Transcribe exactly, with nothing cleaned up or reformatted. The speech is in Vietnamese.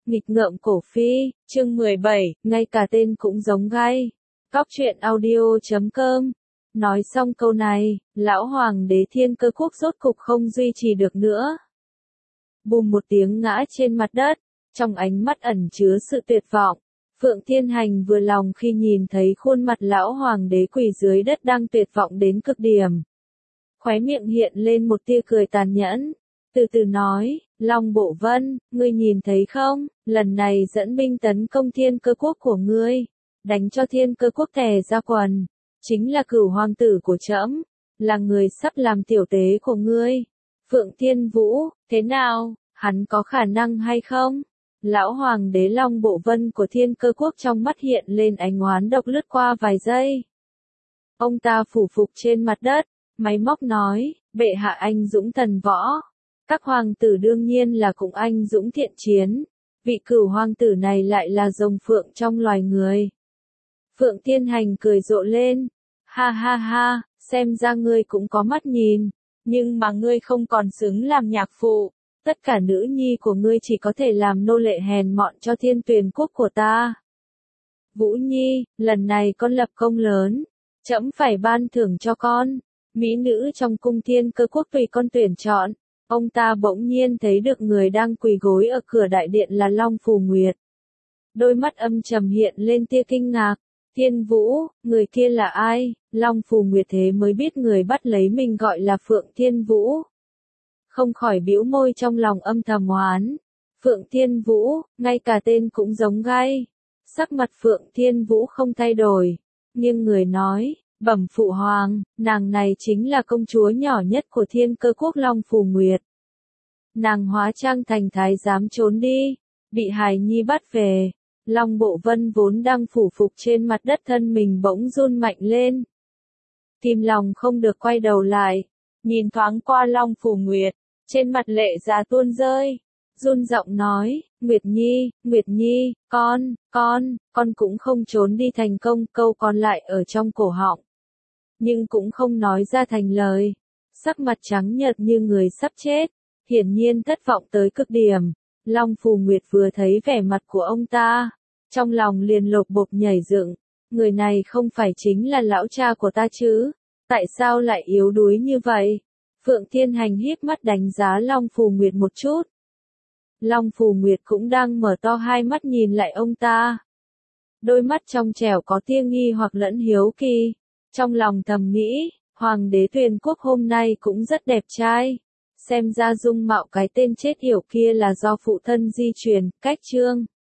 Nghịch ngợm cổ phi, chương mười bảy, ngay cả tên cũng giống gai. Cóc truyện audio chấm com. Nói xong câu này, lão hoàng đế Thiên Cơ Quốc rốt cục không duy trì được nữa. Bùm một tiếng ngã trên mặt đất, trong ánh mắt ẩn chứa sự tuyệt vọng. Phượng Thiên Hành vừa lòng khi nhìn thấy khuôn mặt lão hoàng đế quỳ dưới đất đang tuyệt vọng đến cực điểm. Khóe miệng hiện lên một tia cười tàn nhẫn. Từ từ nói, Long Bộ Vân, ngươi nhìn thấy không, lần này dẫn binh tấn công Thiên Cơ Quốc của ngươi, đánh cho Thiên Cơ Quốc tè ra quần, chính là Cửu hoàng tử của trẫm, là người sắp làm tiểu tế của ngươi. Phượng Thiên Vũ, thế nào, hắn có khả năng hay không? Lão hoàng đế Long Bộ Vân của Thiên Cơ Quốc trong mắt hiện lên ánh oán độc lướt qua vài giây. Ông ta phủ phục trên mặt đất, máy móc nói, bệ hạ anh dũng thần võ. Các hoàng tử đương nhiên là cũng anh dũng thiện chiến. Vị Cửu hoàng tử này lại là rồng phượng trong loài người. Phượng Thiên Hành cười rộ lên. Ha ha ha, xem ra ngươi cũng có mắt nhìn. Nhưng mà ngươi không còn xứng làm nhạc phụ. Tất cả nữ nhi của ngươi chỉ có thể làm nô lệ hèn mọn cho Thiên Tuyền Quốc của ta. Vũ Nhi, lần này con lập công lớn. Trẫm phải ban thưởng cho con. Mỹ nữ trong cung Thiên Cơ Quốc tùy con tuyển chọn. Ông ta bỗng nhiên thấy được người đang quỳ gối ở cửa đại điện là Long Phù Nguyệt. Đôi mắt âm trầm hiện lên tia kinh ngạc. Thiên Vũ, người kia là ai? Long Phù Nguyệt thế mới biết người bắt lấy mình gọi là Phượng Thiên Vũ. Không khỏi bĩu môi trong lòng âm thầm oán. Phượng Thiên Vũ, ngay cả tên cũng giống gai. Sắc mặt Phượng Thiên Vũ không thay đổi. Nhưng người nói, bẩm phụ hoàng, nàng này chính là công chúa nhỏ nhất của Thiên Cơ Quốc Long Phù Nguyệt. Nàng hóa trang thành thái giám trốn đi, bị hài nhi bắt về. Long Bộ Vân vốn đang phủ phục trên mặt đất thân mình bỗng run mạnh lên. Tim lòng không được quay đầu lại, nhìn thoáng qua Long Phù Nguyệt, trên mặt lệ giá tuôn rơi. Run giọng nói, Nguyệt Nhi, Nguyệt Nhi, con, con, con cũng không trốn đi thành công, câu còn lại ở trong cổ họng. Nhưng cũng không nói ra thành lời. Sắc mặt trắng nhợt như người sắp chết, hiển nhiên thất vọng tới cực điểm. Long Phù Nguyệt vừa thấy vẻ mặt của ông ta, trong lòng liền lột bột nhảy dựng. Người này không phải chính là lão cha của ta chứ? Tại sao lại yếu đuối như vậy? Phượng Thiên Hành híp mắt đánh giá Long Phù Nguyệt một chút. Long Phù Nguyệt cũng đang mở to hai mắt nhìn lại ông ta. Đôi mắt trong trẻo có tia nghi hoặc lẫn hiếu kỳ. Trong lòng thầm nghĩ, Hoàng đế Tuyền Quốc hôm nay cũng rất đẹp trai. Xem ra dung mạo cái tên chết yểu kia là do phụ thân di truyền. Cách chương.